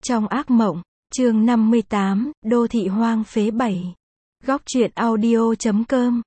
Trong ác mộng, chương 58, đô thị hoang phế 7. Góc truyện audio.com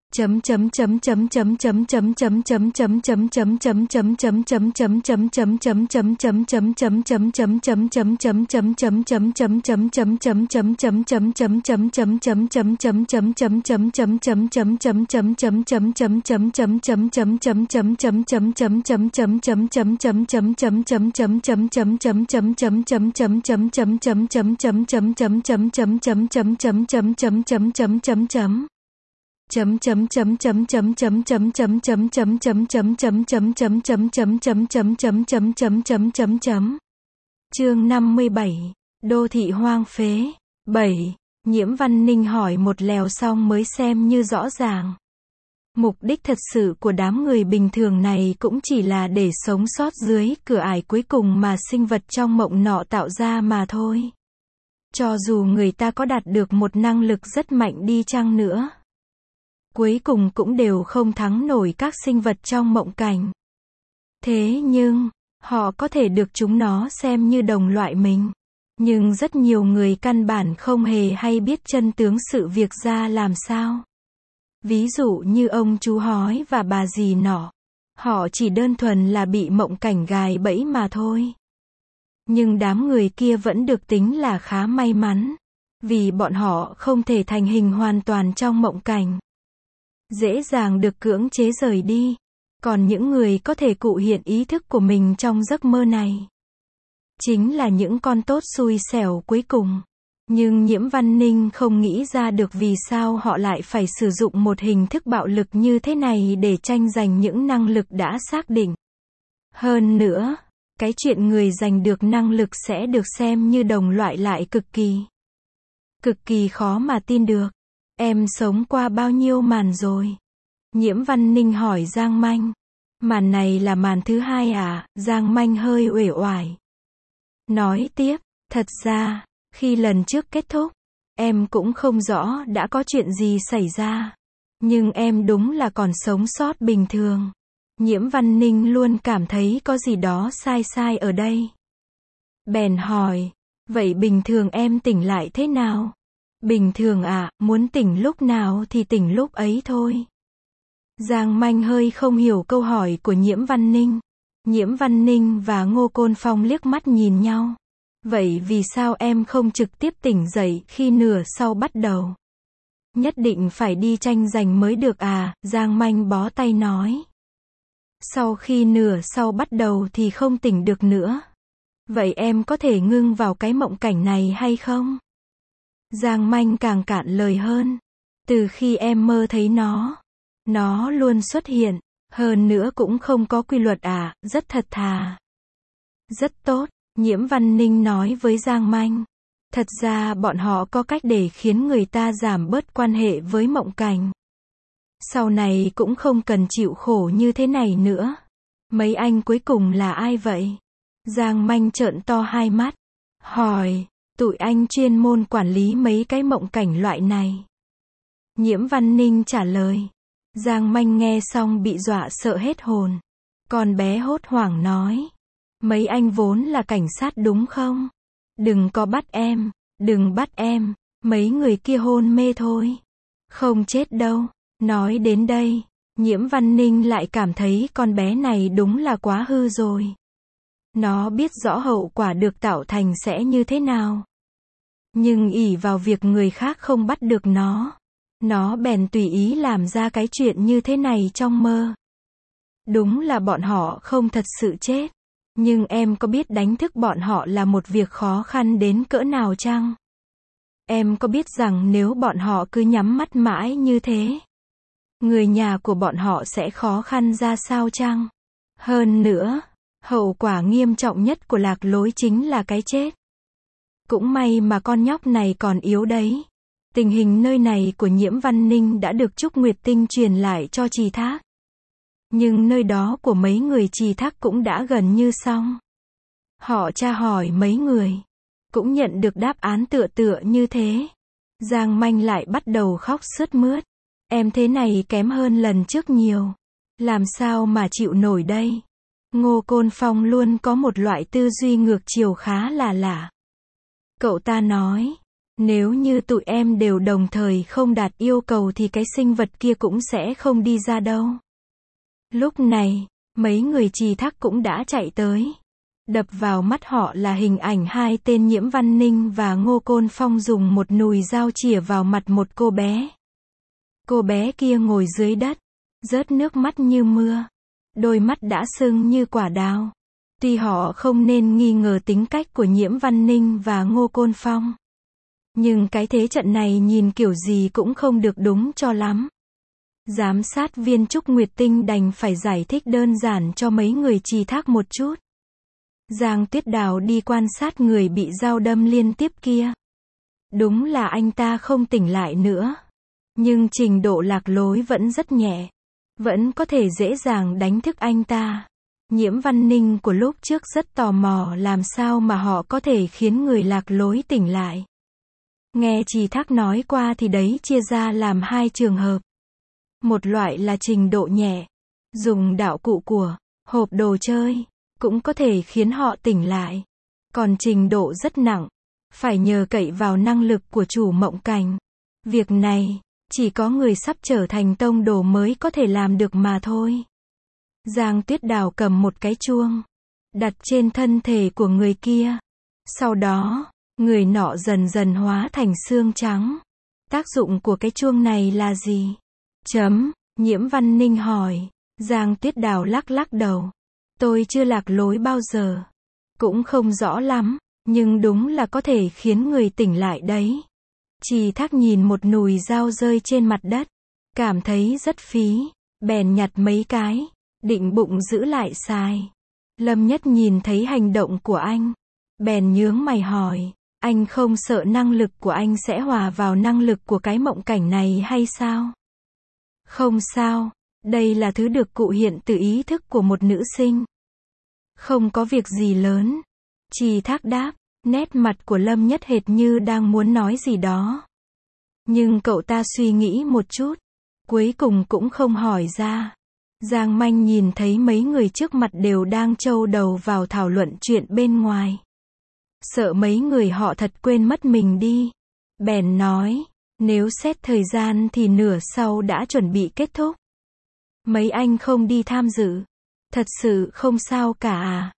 Chương 57, đô thị hoang phế 7. Nhiễm Văn Ninh hỏi một lèo xong mới xem như rõ ràng. Mục đích thật sự của đám người bình thường này cũng chỉ là để sống sót dưới cửa ải cuối cùng mà sinh vật trong mộng nọ tạo ra mà thôi. Cho dù người ta có đạt được một năng lực rất mạnh đi chăng nữa, cuối cùng cũng đều không thắng nổi các sinh vật trong mộng cảnh. Thế nhưng, họ có thể được chúng nó xem như đồng loại mình. Nhưng rất nhiều người căn bản không hề hay biết chân tướng sự việc ra làm sao. Ví dụ như ông chú hói và bà dì nọ. Họ chỉ đơn thuần là bị mộng cảnh gài bẫy mà thôi. Nhưng đám người kia vẫn được tính là khá may mắn. Vì bọn họ không thể thành hình hoàn toàn trong mộng cảnh. Dễ dàng được cưỡng chế rời đi. Còn những người có thể cụ hiện ý thức của mình trong giấc mơ này, chính là những con tốt xui xẻo cuối cùng. Nhưng Nhiễm Văn Ninh không nghĩ ra được vì sao họ lại phải sử dụng một hình thức bạo lực như thế này để tranh giành những năng lực đã xác định. Hơn nữa, cái chuyện người giành được năng lực sẽ được xem như đồng loại lại cực kỳ khó mà tin được. Em sống qua bao nhiêu màn rồi? Nhiễm Văn Ninh hỏi Giang Manh. Màn này là màn thứ 2 à? Giang Manh hơi uể oải. Nói tiếp, thật ra, khi lần trước kết thúc, em cũng không rõ đã có chuyện gì xảy ra. Nhưng em đúng là còn sống sót bình thường. Nhiễm Văn Ninh luôn cảm thấy có gì đó sai ở đây. Bèn hỏi, vậy bình thường em tỉnh lại thế nào? Bình thường à, muốn tỉnh lúc nào thì tỉnh lúc ấy thôi. Giang Manh hơi không hiểu câu hỏi của Nhiễm Văn Ninh. Nhiễm Văn Ninh và Ngô Côn Phong liếc mắt nhìn nhau. Vậy vì sao em không trực tiếp tỉnh dậy khi nửa sau bắt đầu? Nhất định phải đi tranh giành mới được à? Giang Manh bó tay nói. Sau khi nửa sau bắt đầu thì không tỉnh được nữa. Vậy em có thể ngưng vào cái mộng cảnh này hay không? Giang Manh càng cạn lời hơn. Từ khi em mơ thấy nó luôn xuất hiện. Hơn nữa cũng không có quy luật à, rất thật thà. Rất tốt, Nhiễm Văn Ninh nói với Giang Manh. Thật ra bọn họ có cách để khiến người ta giảm bớt quan hệ với mộng cảnh. Sau này cũng không cần chịu khổ như thế này nữa. Mấy anh cuối cùng là ai vậy? Giang Manh trợn to hai mắt. Hỏi, tụi anh chuyên môn quản lý mấy cái mộng cảnh loại này. Nhiễm Văn Ninh trả lời. Giang Manh nghe xong bị dọa sợ hết hồn. Con bé hốt hoảng nói. Mấy anh vốn là cảnh sát đúng không? Đừng có bắt em, đừng bắt em, mấy người kia hôn mê thôi. Không chết đâu. Nói đến đây, Nhiễm Văn Ninh lại cảm thấy con bé này đúng là quá hư rồi. Nó biết rõ hậu quả được tạo thành sẽ như thế nào. Nhưng ỷ vào việc người khác không bắt được nó bèn tùy ý làm ra cái chuyện như thế này trong mơ. Đúng là bọn họ không thật sự chết. Nhưng em có biết đánh thức bọn họ là một việc khó khăn đến cỡ nào chăng? Em có biết rằng nếu bọn họ cứ nhắm mắt mãi như thế, người nhà của bọn họ sẽ khó khăn ra sao chăng? Hơn nữa, hậu quả nghiêm trọng nhất của lạc lối chính là cái chết. Cũng may mà con nhóc này còn yếu đấy. Tình hình nơi này của Nhiễm Văn Ninh đã được Trúc Nguyệt Tinh truyền lại cho Trì Thác. Nhưng nơi đó của mấy người Trì Thác cũng đã gần như xong. Họ tra hỏi mấy người, cũng nhận được đáp án tựa như thế. Giang Manh lại bắt đầu khóc sướt mướt. Em thế này kém hơn lần trước nhiều. Làm sao mà chịu nổi đây? Ngô Côn Phong luôn có một loại tư duy ngược chiều khá là lạ. Cậu ta nói, nếu như tụi em đều đồng thời không đạt yêu cầu thì cái sinh vật kia cũng sẽ không đi ra đâu. Lúc này, mấy người Trì Thác cũng đã chạy tới. Đập vào mắt họ là hình ảnh hai tên Nhiễm Văn Ninh và Ngô Côn Phong dùng một nùi dao chĩa vào mặt một cô bé. Cô bé kia ngồi dưới đất, rớt nước mắt như mưa. Đôi mắt đã sưng như quả đào. Tuy họ không nên nghi ngờ tính cách của Nhiễm Văn Ninh và Ngô Côn Phong, nhưng cái thế trận này nhìn kiểu gì cũng không được đúng cho lắm. Giám sát viên Trúc Nguyệt Tinh đành phải giải thích đơn giản cho mấy người Trì Thác một chút. Giang Tuyết Đào đi quan sát người bị dao đâm liên tiếp kia. Đúng là anh ta không tỉnh lại nữa. Nhưng trình độ lạc lối vẫn rất nhẹ. Vẫn có thể dễ dàng đánh thức anh ta. Nhiễm Văn Ninh của lúc trước rất tò mò làm sao mà họ có thể khiến người lạc lối tỉnh lại. Nghe Trì Thác nói qua thì đấy chia ra làm hai trường hợp. Một loại là trình độ nhẹ, dùng đạo cụ của hộp đồ chơi, cũng có thể khiến họ tỉnh lại. Còn trình độ rất nặng, phải nhờ cậy vào năng lực của chủ mộng cảnh. Việc này, chỉ có người sắp trở thành tông đồ mới có thể làm được mà thôi. Giang Tuyết Đào cầm một cái chuông, đặt trên thân thể của người kia. Sau đó, người nọ dần dần hóa thành xương trắng. Tác dụng của cái chuông này là gì? Nhiễm Văn Ninh hỏi. Giang Tuyết Đào lắc lắc đầu. Tôi chưa lạc lối bao giờ. Cũng không rõ lắm, nhưng đúng là có thể khiến người tỉnh lại đấy. Trì Thác nhìn một nùi dao rơi trên mặt đất, cảm thấy rất phí, bèn nhặt mấy cái, định bụng giữ lại xài. Lâm Nhất nhìn thấy hành động của anh, bèn nhướng mày hỏi, anh không sợ năng lực của anh sẽ hòa vào năng lực của cái mộng cảnh này hay sao? Không sao, đây là thứ được cụ hiện từ ý thức của một nữ sinh. Không có việc gì lớn. Trì Thác đáp, nét mặt của Lâm Nhất hệt như đang muốn nói gì đó. Nhưng cậu ta suy nghĩ một chút, cuối cùng cũng không hỏi ra. Giang Manh nhìn thấy mấy người trước mặt đều đang châu đầu vào thảo luận chuyện bên ngoài. Sợ mấy người họ thật quên mất mình đi. Bèn nói, nếu xét thời gian thì nửa sau đã chuẩn bị kết thúc. Mấy anh không đi tham dự. Thật sự không sao cả à?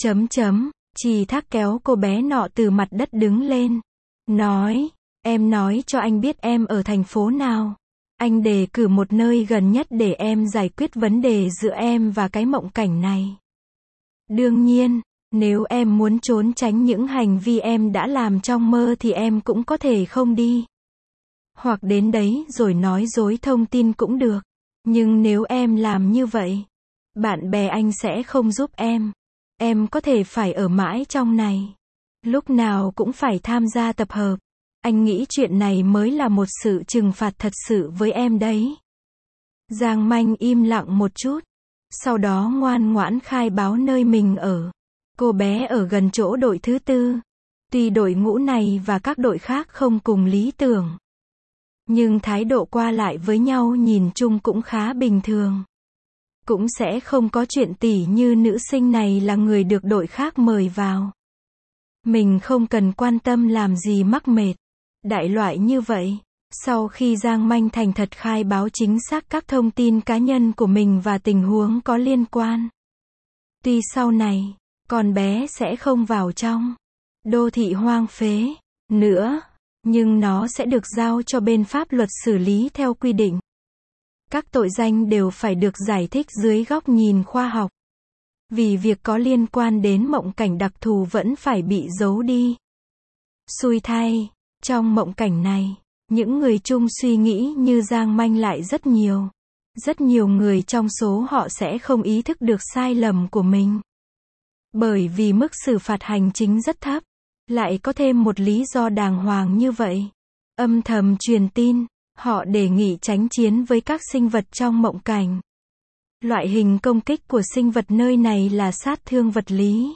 Trì Thác kéo cô bé nọ từ mặt đất đứng lên. Nói, em nói cho anh biết em ở thành phố nào. Anh đề cử một nơi gần nhất để em giải quyết vấn đề giữa em và cái mộng cảnh này. Đương nhiên, nếu em muốn trốn tránh những hành vi em đã làm trong mơ thì em cũng có thể không đi. Hoặc đến đấy rồi nói dối thông tin cũng được. Nhưng nếu em làm như vậy, bạn bè anh sẽ không giúp em. Em có thể phải ở mãi trong này. Lúc nào cũng phải tham gia tập hợp. Anh nghĩ chuyện này mới là một sự trừng phạt thật sự với em đấy. Giang Manh im lặng một chút. Sau đó ngoan ngoãn khai báo nơi mình ở. Cô bé ở gần chỗ đội thứ 4. Tuy đội ngũ này và các đội khác không cùng lý tưởng, nhưng thái độ qua lại với nhau nhìn chung cũng khá bình thường. Cũng sẽ không có chuyện tỉ như nữ sinh này là người được đội khác mời vào. Mình không cần quan tâm làm gì mắc mệt. Đại loại như vậy. Sau khi Giang Manh thành thật khai báo chính xác các thông tin cá nhân của mình và tình huống có liên quan. Tuy sau này, con bé sẽ không vào trong đô thị hoang phế nữa, nhưng nó sẽ được giao cho bên pháp luật xử lý theo quy định. Các tội danh đều phải được giải thích dưới góc nhìn khoa học. Vì việc có liên quan đến mộng cảnh đặc thù vẫn phải bị giấu đi. Xui thay, trong mộng cảnh này, những người chung suy nghĩ như Giang Manh lại rất nhiều. Rất nhiều người trong số họ sẽ không ý thức được sai lầm của mình. Bởi vì mức xử phạt hành chính rất thấp. Lại có thêm một lý do đàng hoàng như vậy. Âm thầm truyền tin, họ đề nghị tránh chiến với các sinh vật trong mộng cảnh. Loại hình công kích của sinh vật nơi này là sát thương vật lý.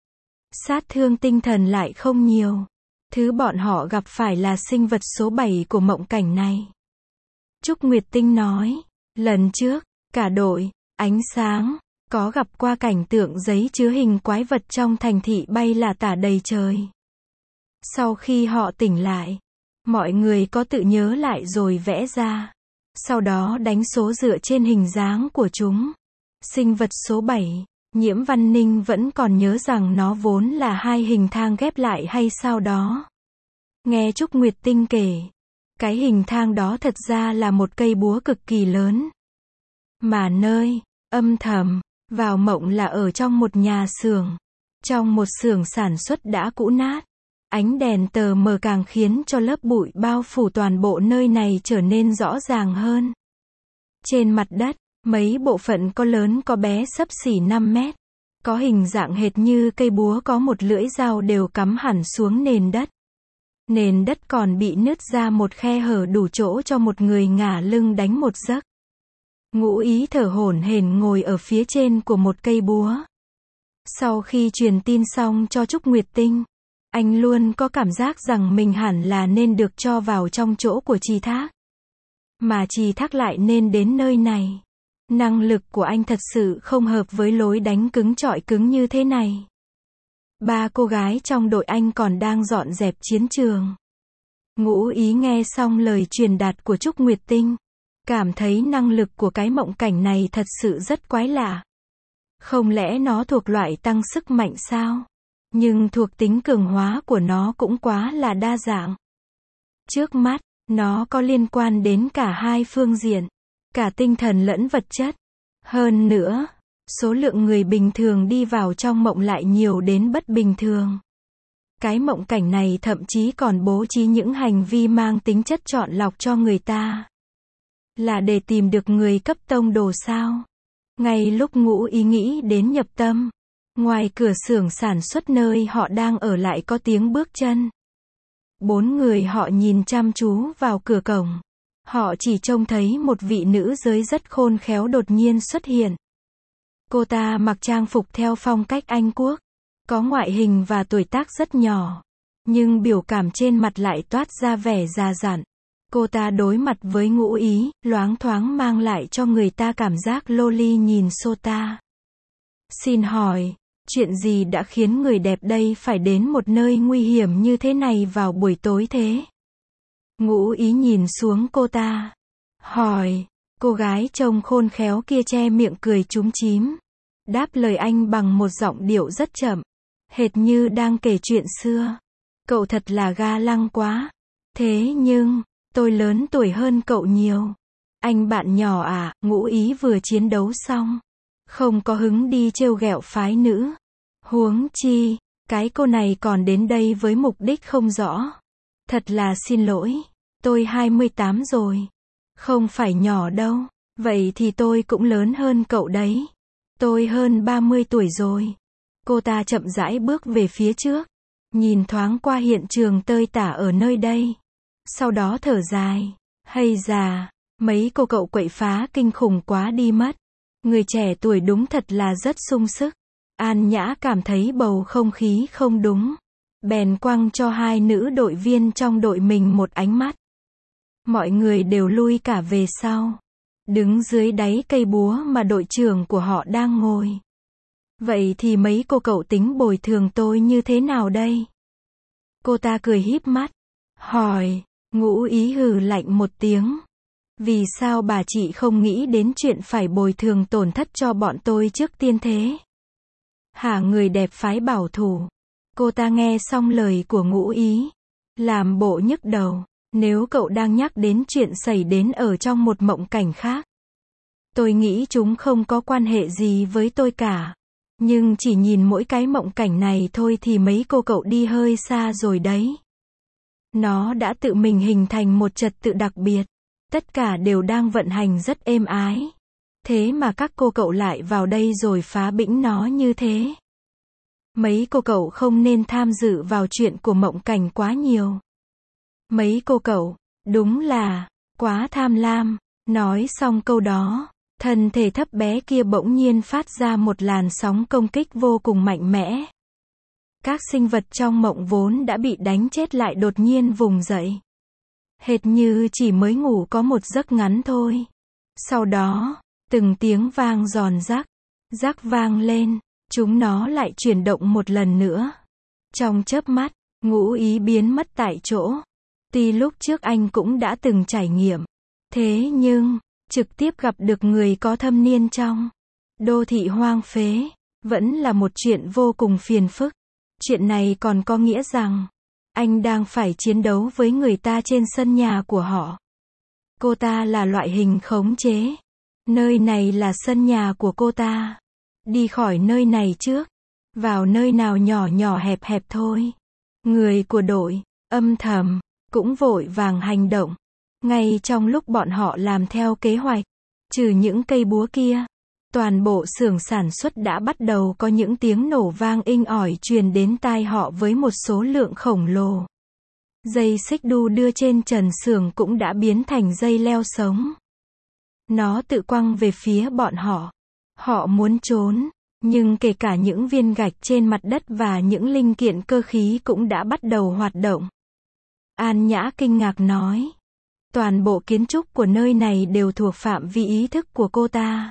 Sát thương tinh thần lại không nhiều. Thứ bọn họ gặp phải là sinh vật số 7 của mộng cảnh này. Trúc Nguyệt Tinh nói, lần trước, cả đội, ánh sáng, có gặp qua cảnh tượng giấy chứa hình quái vật trong thành thị bay là tả đầy trời. Sau khi họ tỉnh lại, mọi người có tự nhớ lại rồi vẽ ra. Sau đó đánh số dựa trên hình dáng của chúng. Sinh vật số 7, Nhiễm Văn Ninh vẫn còn nhớ rằng nó vốn là hai hình thang ghép lại hay sao đó. Nghe Trúc Nguyệt Tinh kể, cái hình thang đó thật ra là một cây búa cực kỳ lớn. Mà nơi âm thầm vào mộng là ở trong một nhà xưởng. Trong một xưởng sản xuất đã cũ nát. Ánh đèn tờ mờ càng khiến cho lớp bụi bao phủ toàn bộ nơi này trở nên rõ ràng hơn. Trên mặt đất, mấy bộ phận có lớn có bé xấp xỉ 5 mét. Có hình dạng hệt như cây búa có một lưỡi dao đều cắm hẳn xuống nền đất. Nền đất còn bị nứt ra một khe hở đủ chỗ cho một người ngả lưng đánh một giấc. Ngũ Ý thở hổn hển ngồi ở phía trên của một cây búa. Sau khi truyền tin xong cho Trúc Nguyệt Tinh, anh luôn có cảm giác rằng mình hẳn là nên được cho vào trong chỗ của Trì Thác. Mà Trì Thác lại nên đến nơi này. Năng lực của anh thật sự không hợp với lối đánh cứng chọi cứng như thế này. 3 cô gái trong đội anh còn đang dọn dẹp chiến trường. Ngũ Ý nghe xong lời truyền đạt của Trúc Nguyệt Tinh, cảm thấy năng lực của cái mộng cảnh này thật sự rất quái lạ. Không lẽ nó thuộc loại tăng sức mạnh sao? Nhưng thuộc tính cường hóa của nó cũng quá là đa dạng. Trước mắt, nó có liên quan đến cả hai phương diện, cả tinh thần lẫn vật chất. Hơn nữa, số lượng người bình thường đi vào trong mộng lại nhiều đến bất bình thường. Cái mộng cảnh này thậm chí còn bố trí những hành vi mang tính chất chọn lọc cho người ta. Là để tìm được người cấp tông đồ sao? Ngay lúc Ngũ Ý nghĩ đến nhập tâm, ngoài cửa xưởng sản xuất nơi họ đang ở lại có tiếng bước chân. 4 người họ nhìn chăm chú vào cửa cổng. Họ chỉ trông thấy một vị nữ giới rất khôn khéo đột nhiên xuất hiện. Cô ta mặc trang phục theo phong cách Anh Quốc, có ngoại hình và tuổi tác rất nhỏ, nhưng biểu cảm trên mặt lại toát ra vẻ già dặn. Cô ta đối mặt với Ngũ Ý, loáng thoáng mang lại cho người ta cảm giác loli nhìn Sota. Xin hỏi, chuyện gì đã khiến người đẹp đây phải đến một nơi nguy hiểm như thế này vào buổi tối thế? Ngũ Ý nhìn xuống cô ta, hỏi. Cô gái trông khôn khéo kia che miệng cười chúm chím, đáp lời anh bằng một giọng điệu rất chậm, hệt như đang kể chuyện xưa. Cậu thật là ga lăng quá. Thế nhưng, tôi lớn tuổi hơn cậu nhiều. Anh bạn nhỏ à? Ngũ Ý vừa chiến đấu xong, không có hứng đi trêu ghẹo phái nữ. Huống chi, cái cô này còn đến đây với mục đích không rõ. Thật là xin lỗi, tôi 28 rồi. Không phải nhỏ đâu. Vậy thì tôi cũng lớn hơn cậu đấy. Tôi hơn 30 tuổi rồi. Cô ta chậm rãi bước về phía trước, nhìn thoáng qua hiện trường tơi tả ở nơi đây. Sau đó thở dài. Hay già, mấy cô cậu quậy phá kinh khủng quá đi mất. Người trẻ tuổi đúng thật là rất sung sức. An Nhã cảm thấy bầu không khí không đúng, bèn quăng cho hai nữ đội viên trong đội mình một ánh mắt. Mọi người đều lui cả về sau, đứng dưới đáy cây búa mà đội trưởng của họ đang ngồi. Vậy thì mấy cô cậu tính bồi thường tôi như thế nào đây? Cô ta cười híp mắt, hỏi. Ngũ Ý hừ lạnh một tiếng. Vì sao bà chị không nghĩ đến chuyện phải bồi thường tổn thất cho bọn tôi trước tiên thế? Hả, người đẹp phái bảo thủ. Cô ta nghe xong lời của Ngũ Ý, làm bộ nhức đầu. Nếu cậu đang nhắc đến chuyện xảy đến ở trong một mộng cảnh khác, tôi nghĩ chúng không có quan hệ gì với tôi cả. Nhưng chỉ nhìn mỗi cái mộng cảnh này thôi thì mấy cô cậu đi hơi xa rồi đấy. Nó đã tự mình hình thành một trật tự đặc biệt. Tất cả đều đang vận hành rất êm ái. Thế mà các cô cậu lại vào đây rồi phá bĩnh nó như thế. Mấy cô cậu không nên tham dự vào chuyện của mộng cảnh quá nhiều. Mấy cô cậu, đúng là, quá tham lam. Nói xong câu đó, thân thể thấp bé kia bỗng nhiên phát ra một làn sóng công kích vô cùng mạnh mẽ. Các sinh vật trong mộng vốn đã bị đánh chết lại đột nhiên vùng dậy. Hệt như chỉ mới ngủ có một giấc ngắn thôi. Sau đó, từng tiếng vang giòn rắc, rắc vang lên, chúng nó lại chuyển động một lần nữa. Trong chớp mắt, Ngũ ý biến mất tại chỗ. Tuy lúc trước anh cũng đã từng trải nghiệm. Thế nhưng, trực tiếp gặp được người có thâm niên trong đô thị hoang phế, vẫn là một chuyện vô cùng phiền phức. Chuyện này còn có nghĩa rằng, anh đang phải chiến đấu với người ta trên sân nhà của họ. Cô ta là loại hình khống chế. Nơi này là sân nhà của cô ta. Đi khỏi nơi này trước. Vào nơi nào nhỏ nhỏ hẹp hẹp thôi. Người của đội, âm thầm, cũng vội vàng hành động. Ngay trong lúc bọn họ làm theo kế hoạch, trừ những cây búa kia, toàn bộ xưởng sản xuất đã bắt đầu có những tiếng nổ vang inh ỏi truyền đến tai họ với một số lượng khổng lồ. Dây xích đu đưa trên trần xưởng cũng đã biến thành dây leo sống. Nó tự quăng về phía bọn họ. Họ muốn trốn, nhưng kể cả những viên gạch trên mặt đất và những linh kiện cơ khí cũng đã bắt đầu hoạt động. An Nhã kinh ngạc nói. Toàn bộ kiến trúc của nơi này đều thuộc phạm vi ý thức của cô ta.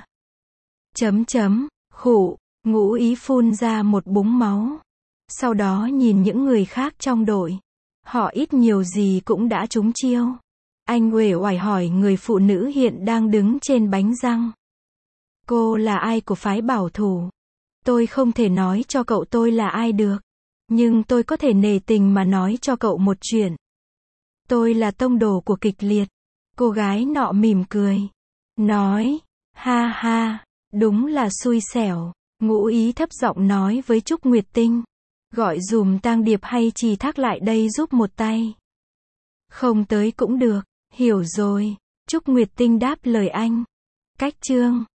Khụ, Ngũ ý phun ra một búng máu. Sau đó nhìn những người khác trong đội. Họ ít nhiều gì cũng đã trúng chiêu. Anh uể oải hỏi người phụ nữ hiện đang đứng trên bánh răng. Cô là ai của phái bảo thủ? Tôi không thể nói cho cậu tôi là ai được. Nhưng tôi có thể nể tình mà nói cho cậu một chuyện. Tôi là tông đồ của kịch liệt. Cô gái nọ mỉm cười. Nói, ha ha, đúng là xui xẻo. Ngũ ý thấp giọng nói với Trúc Nguyệt Tinh. Gọi dùm Tang Điệp hay Trì Thác lại đây giúp một tay. Không tới cũng được, hiểu rồi. Trúc Nguyệt Tinh đáp lời anh. Cách chương